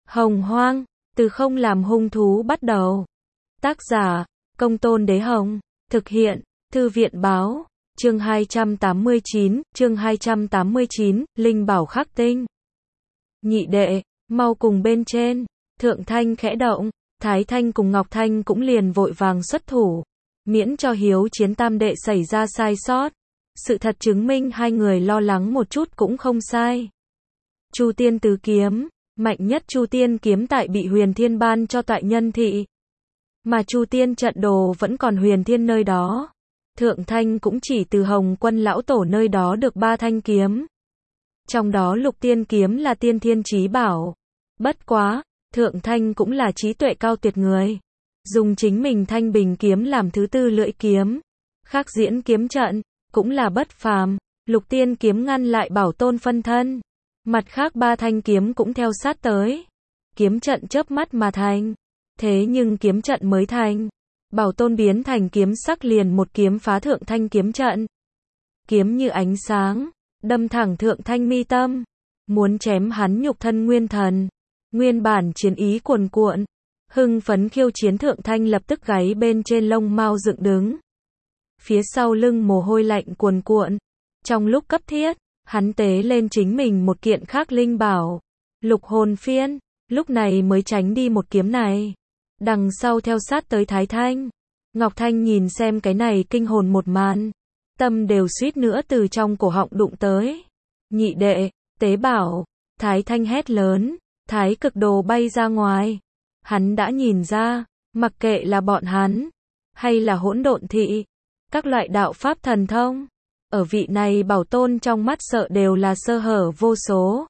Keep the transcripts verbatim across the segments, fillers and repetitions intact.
Hồng Hoang, từ không làm hung thú bắt đầu. Tác giả, Công Tôn Đế Hồng. Thực hiện, Thư viện Báo. Chương hai trăm tám mươi chín, chương hai trăm tám mươi chín, Linh Bảo Khắc Tinh. Nhị đệ, mau cùng bên trên. Thượng Thanh khẽ động, Thái Thanh cùng Ngọc Thanh cũng liền vội vàng xuất thủ. Miễn cho hiếu chiến tam đệ xảy ra sai sót. Sự thật chứng minh hai người lo lắng một chút cũng không sai. Chu Tiên Tứ Kiếm, mạnh nhất Chu Tiên kiếm tại bị Huyền Thiên ban cho tại Nhân Thị. Mà Chu Tiên trận đồ vẫn còn Huyền Thiên nơi đó. Thượng Thanh cũng chỉ từ Hồng Quân lão tổ nơi đó được ba thanh kiếm. Trong đó Lục Tiên kiếm là tiên thiên chí bảo. Bất quá, Thượng Thanh cũng là trí tuệ cao tuyệt người. Dùng chính mình Thanh Bình kiếm làm thứ tư lưỡi kiếm. Khắc diễn kiếm trận, cũng là bất phàm. Lục Tiên kiếm ngăn lại Bảo Tôn phân thân. Mặt khác ba thanh kiếm cũng theo sát tới. Kiếm trận chớp mắt mà thành. Thế nhưng kiếm trận mới thành. Bảo Tôn biến thành kiếm sắc liền một kiếm phá Thượng Thanh kiếm trận. Kiếm như ánh sáng, đâm thẳng Thượng Thanh mi tâm. Muốn chém hắn nhục thân nguyên thần. Nguyên bản chiến ý cuồn cuộn. Hưng phấn khiêu chiến Thượng Thanh lập tức gáy bên trên lông mao dựng đứng. Phía sau lưng mồ hôi lạnh cuồn cuộn. Trong lúc cấp thiết, hắn tế lên chính mình một kiện khác linh bảo. Lục hồn phiên, lúc này mới tránh đi một kiếm này. Đằng sau theo sát tới Thái Thanh. Ngọc Thanh nhìn xem cái này kinh hồn một màn. Tâm đều suýt nữa từ trong cổ họng đụng tới. Nhị đệ, tế bảo. Thái Thanh hét lớn. Thái cực đồ bay ra ngoài. Hắn đã nhìn ra, mặc kệ là bọn hắn, hay là hỗn độn thị, các loại đạo pháp thần thông, ở vị này Bảo Tôn trong mắt sợ đều là sơ hở vô số.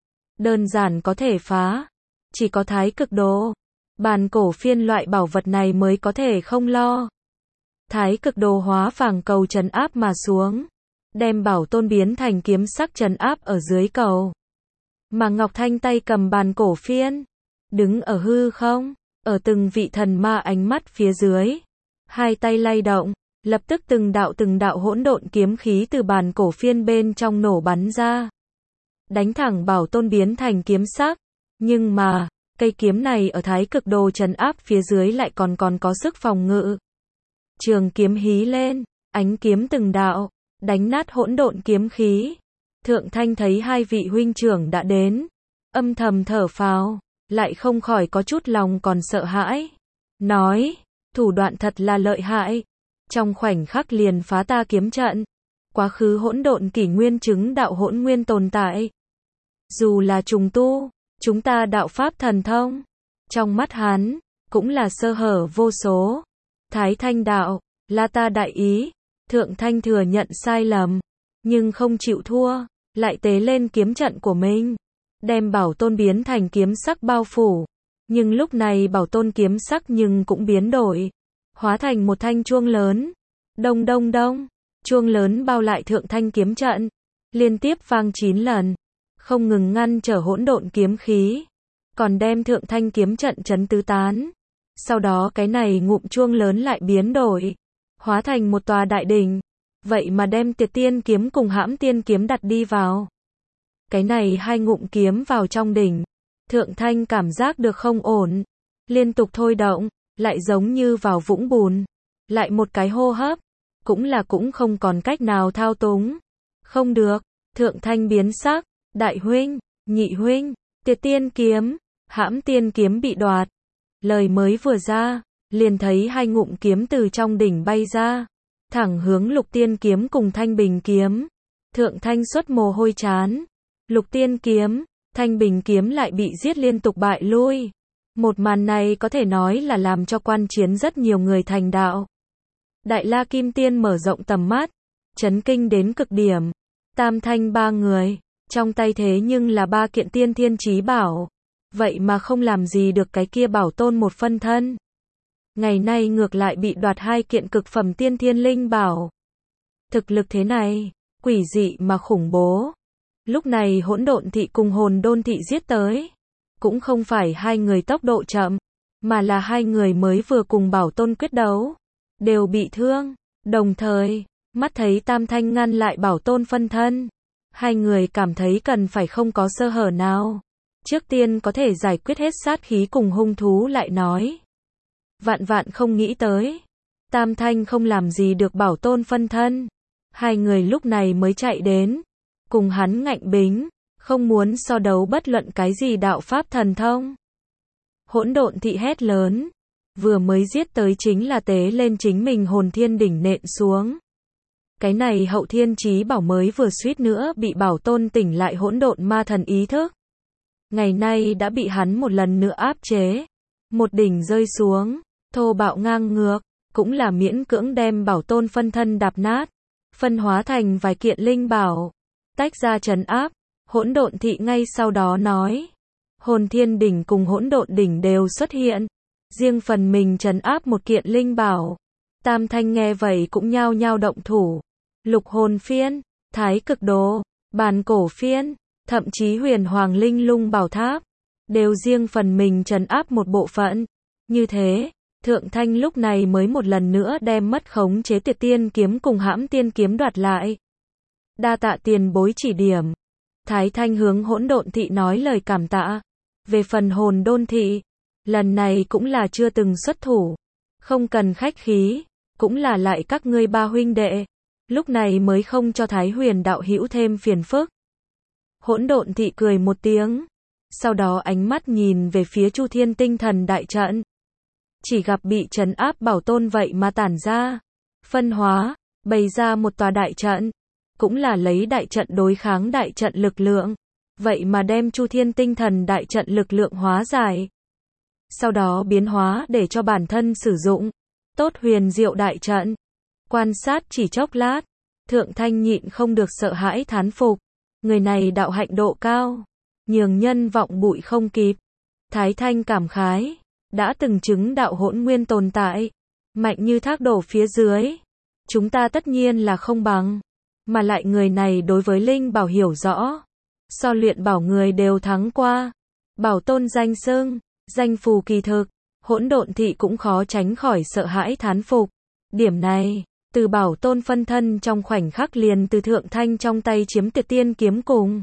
Đơn giản có thể phá, chỉ có Thái cực đồ, bàn cổ phiên loại bảo vật này mới có thể không lo. Thái cực đồ hóa phảng cầu trấn áp mà xuống, đem Bảo Tôn biến thành kiếm sắc trấn áp ở dưới cầu. Mà Ngọc Thanh tay cầm bàn cổ phiên, đứng ở hư không, ở từng vị thần ma ánh mắt phía dưới, hai tay lay động, lập tức từng đạo từng đạo hỗn độn kiếm khí từ bàn cổ phiên bên trong nổ bắn ra, đánh thẳng Bảo Tôn biến thành kiếm sắc. Nhưng mà, cây kiếm này ở Thái cực đồ trấn áp phía dưới lại còn còn có sức phòng ngự. Trường kiếm hí lên, ánh kiếm từng đạo, đánh nát hỗn độn kiếm khí. Thượng Thanh thấy hai vị huynh trưởng đã đến, âm thầm thở phào, lại không khỏi có chút lòng còn sợ hãi. Nói, thủ đoạn thật là lợi hại. Trong khoảnh khắc liền phá ta kiếm trận. Quá khứ hỗn độn kỷ nguyên chứng đạo hỗn nguyên tồn tại. Dù là trùng tu, chúng ta đạo pháp thần thông. Trong mắt hắn, cũng là sơ hở vô số. Thái Thanh đạo, là ta đại ý. Thượng Thanh thừa nhận sai lầm, nhưng không chịu thua, lại tế lên kiếm trận của mình. Đem Bảo Tôn biến thành kiếm sắc bao phủ. Nhưng lúc này Bảo Tôn kiếm sắc nhưng cũng biến đổi. Hóa thành một thanh chuông lớn. Đông đông đông. Chuông lớn bao lại Thượng Thanh kiếm trận. Liên tiếp vang chín lần. Không ngừng ngăn trở hỗn độn kiếm khí. Còn đem Thượng Thanh kiếm trận chấn tứ tán. Sau đó cái này ngụm chuông lớn lại biến đổi. Hóa thành một tòa đại đỉnh. Vậy mà đem Tiệt Tiên kiếm cùng Hãm Tiên kiếm đặt đi vào. Cái này hai ngụm kiếm vào trong đỉnh. Thượng Thanh cảm giác được không ổn. Liên tục thôi động, lại giống như vào vũng bùn. Lại một cái hô hấp, cũng là cũng không còn cách nào thao túng. Không được, Thượng Thanh biến sắc, đại huynh, nhị huynh, Tiệt Tiên kiếm, Hãm Tiên kiếm bị đoạt. Lời mới vừa ra, liền thấy hai ngụm kiếm từ trong đỉnh bay ra. Thẳng hướng Lục Tiên kiếm cùng Thanh Bình kiếm. Thượng Thanh xuất mồ hôi chán. Lục Tiên kiếm, Thanh Bình kiếm lại bị giết liên tục bại lui. Một màn này có thể nói là làm cho quan chiến rất nhiều người thành đạo. Đại La Kim Tiên mở rộng tầm mắt, chấn kinh đến cực điểm. Tam Thanh ba người, trong tay thế nhưng là ba kiện tiên thiên chí bảo. Vậy mà không làm gì được cái kia Bảo Tôn một phân thân. Ngày nay ngược lại bị đoạt hai kiện cực phẩm tiên thiên linh bảo. Thực lực thế này, quỷ dị mà khủng bố. Lúc này hỗn độn thị cùng hồn đôn thị giết tới. Cũng không phải hai người tốc độ chậm, mà là hai người mới vừa cùng Bảo Tôn quyết đấu. Đều bị thương, đồng thời, mắt thấy Tam Thanh ngăn lại Bảo Tôn phân thân. Hai người cảm thấy cần phải không có sơ hở nào. Trước tiên có thể giải quyết hết sát khí cùng hung thú lại nói. Vạn vạn không nghĩ tới. Tam Thanh không làm gì được Bảo Tôn phân thân. Hai người lúc này mới chạy đến. Cùng hắn ngạnh bính. Không muốn so đấu bất luận cái gì đạo pháp thần thông. Hỗn độn thị hét lớn. Vừa mới giết tới chính là tế lên chính mình hồn thiên đỉnh nện xuống. Cái này hậu thiên chí bảo mới vừa suýt nữa bị Bảo Tôn tỉnh lại hỗn độn ma thần ý thức. Ngày nay đã bị hắn một lần nữa áp chế. Một đỉnh rơi xuống, thô bạo ngang ngược, cũng là miễn cưỡng đem Bảo Tôn phân thân đạp nát, phân hóa thành vài kiện linh bảo, tách ra trấn áp. Hỗn độn thị ngay sau đó nói, hồn thiên đỉnh cùng hỗn độn đỉnh đều xuất hiện, riêng phần mình trấn áp một kiện linh bảo. Tam Thanh nghe vậy cũng nhao nhao động thủ, lục hồn phiên, thái cực đồ, bàn cổ phiên, thậm chí huyền hoàng linh lung bảo tháp, đều riêng phần mình trấn áp một bộ phận. Như thế, Thượng Thanh lúc này mới một lần nữa đem mất khống chế Tuyệt Tiên kiếm cùng Hãm Tiên kiếm đoạt lại. Đa tạ tiền bối chỉ điểm. Thái Thanh hướng hỗn độn thị nói lời cảm tạ. Về phần hồn đôn thị, lần này cũng là chưa từng xuất thủ. Không cần khách khí, cũng là lại các ngươi ba huynh đệ. Lúc này mới không cho Thái Huyền đạo hữu thêm phiền phức. Hỗn độn thị cười một tiếng. Sau đó ánh mắt nhìn về phía Chu Thiên tinh thần đại trận. Chỉ gặp bị trấn áp Bảo Tôn vậy mà tản ra. Phân hóa, bày ra một tòa đại trận. Cũng là lấy đại trận đối kháng đại trận lực lượng. Vậy mà đem Chu Thiên tinh thần đại trận lực lượng hóa giải. Sau đó biến hóa để cho bản thân sử dụng. Tốt huyền diệu đại trận. Quan sát chỉ chốc lát. Thượng Thanh nhịn không được sợ hãi thán phục. Người này đạo hạnh độ cao. Nhường nhân vọng bụi không kịp. Thái Thanh cảm khái. Đã từng chứng đạo hỗn nguyên tồn tại. Mạnh như thác đổ phía dưới. Chúng ta tất nhiên là không bằng. Mà lại người này đối với linh bảo hiểu rõ. So luyện bảo người đều thắng qua. Bảo Tôn danh xưng, danh phù kỳ thực. Hỗn độn thị cũng khó tránh khỏi sợ hãi thán phục. Điểm này, từ Bảo Tôn phân thân trong khoảnh khắc liền từ Thượng Thanh trong tay chiếm Tuyệt Tiên kiếm cùng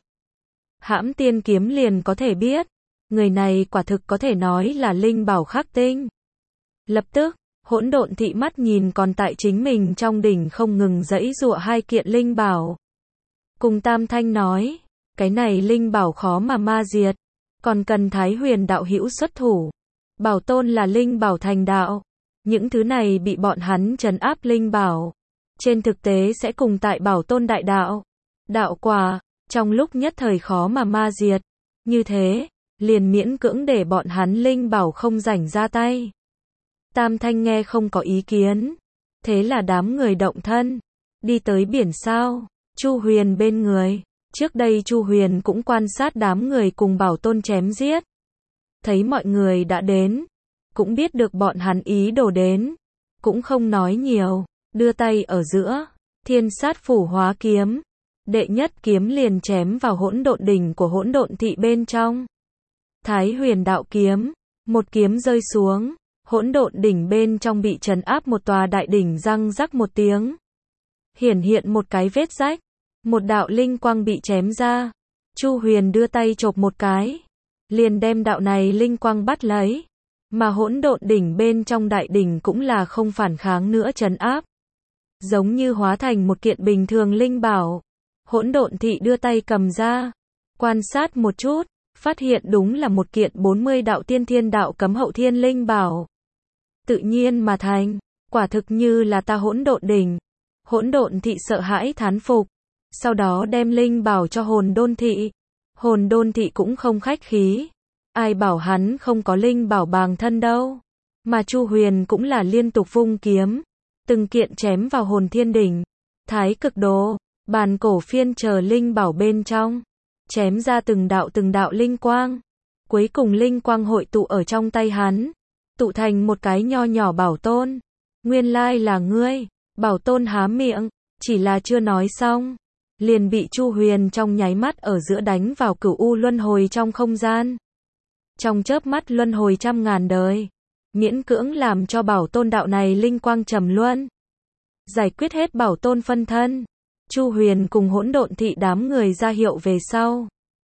Hãm Tiên kiếm liền có thể biết. Người này quả thực có thể nói là linh bảo khắc tinh. Lập tức, hỗn độn thị mắt nhìn còn tại chính mình trong đỉnh không ngừng giãy giụa hai kiện linh bảo. Cùng Tam Thanh nói, cái này linh bảo khó mà ma diệt, còn cần Thái Huyền đạo hữu xuất thủ. Bảo Tôn là linh bảo thành đạo, những thứ này bị bọn hắn trấn áp linh bảo, trên thực tế sẽ cùng tại Bảo Tôn đại đạo, đạo quả, trong lúc nhất thời khó mà ma diệt. Như thế, liền miễn cưỡng để bọn hắn linh bảo không rảnh ra tay. Tam Thanh nghe không có ý kiến. Thế là đám người động thân. Đi tới biển sao. Chu Huyền bên người. Trước đây Chu Huyền cũng quan sát đám người cùng Bảo Tôn chém giết. Thấy mọi người đã đến. Cũng biết được bọn hắn ý đồ đến. Cũng không nói nhiều. Đưa tay ở giữa. Thiên sát phủ hóa kiếm. Đệ nhất kiếm liền chém vào hỗn độn đỉnh của hỗn độn thị bên trong. Thái Huyền đạo kiếm. Một kiếm rơi xuống. Hỗn độn đỉnh bên trong bị trấn áp một tòa đại đỉnh răng rắc một tiếng. Hiển hiện một cái vết rách. Một đạo linh quang bị chém ra. Chu Huyền đưa tay chộp một cái. Liền đem đạo này linh quang bắt lấy. Mà hỗn độn đỉnh bên trong đại đỉnh cũng là không phản kháng nữa trấn áp. Giống như hóa thành một kiện bình thường linh bảo. Hỗn độn thị đưa tay cầm ra. Quan sát một chút. Phát hiện đúng là một kiện bốn mươi đạo tiên thiên đạo cấm hậu thiên linh bảo. Tự nhiên mà thành, quả thực như là ta hỗn độn đỉnh. Hỗn độn thị sợ hãi thán phục, sau đó đem linh bảo cho hồn đôn thị. Hồn đôn thị cũng không khách khí, ai bảo hắn không có linh bảo bàng thân đâu. Mà Chu Huyền cũng là liên tục vung kiếm, từng kiện chém vào hồn thiên đỉnh, thái cực đồ, bàn cổ phiên chờ linh bảo bên trong, chém ra từng đạo từng đạo linh quang. Cuối cùng linh quang hội tụ ở trong tay hắn. Tụ thành một cái nho nhỏ Bảo Tôn. Nguyên lai là ngươi. Bảo Tôn há miệng, chỉ là chưa nói xong. Liền bị Chu Huyền trong nháy mắt ở giữa đánh vào cửu u luân hồi trong không gian. Trong chớp mắt luân hồi trăm ngàn đời. Miễn cưỡng làm cho Bảo Tôn đạo này linh quang trầm luân. Giải quyết hết Bảo Tôn phân thân. Chu Huyền cùng hỗn độn thị đám người ra hiệu về sau.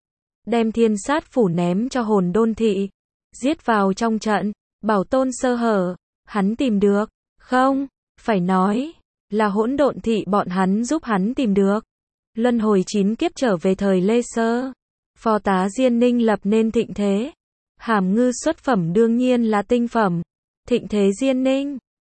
đem thiên sát phủ ném cho hồn đôn thị, giết vào trong trận, bảo tôn sơ hở, hắn tìm được, không, phải nói, là hỗn độn thị bọn hắn giúp hắn tìm được. Luân hồi chín kiếp trở về thời Lê Sơ, phò tá Diên Ninh lập nên thịnh thế. Hàm Ngư xuất phẩm đương nhiên là tinh phẩm, thịnh thế Diên Ninh.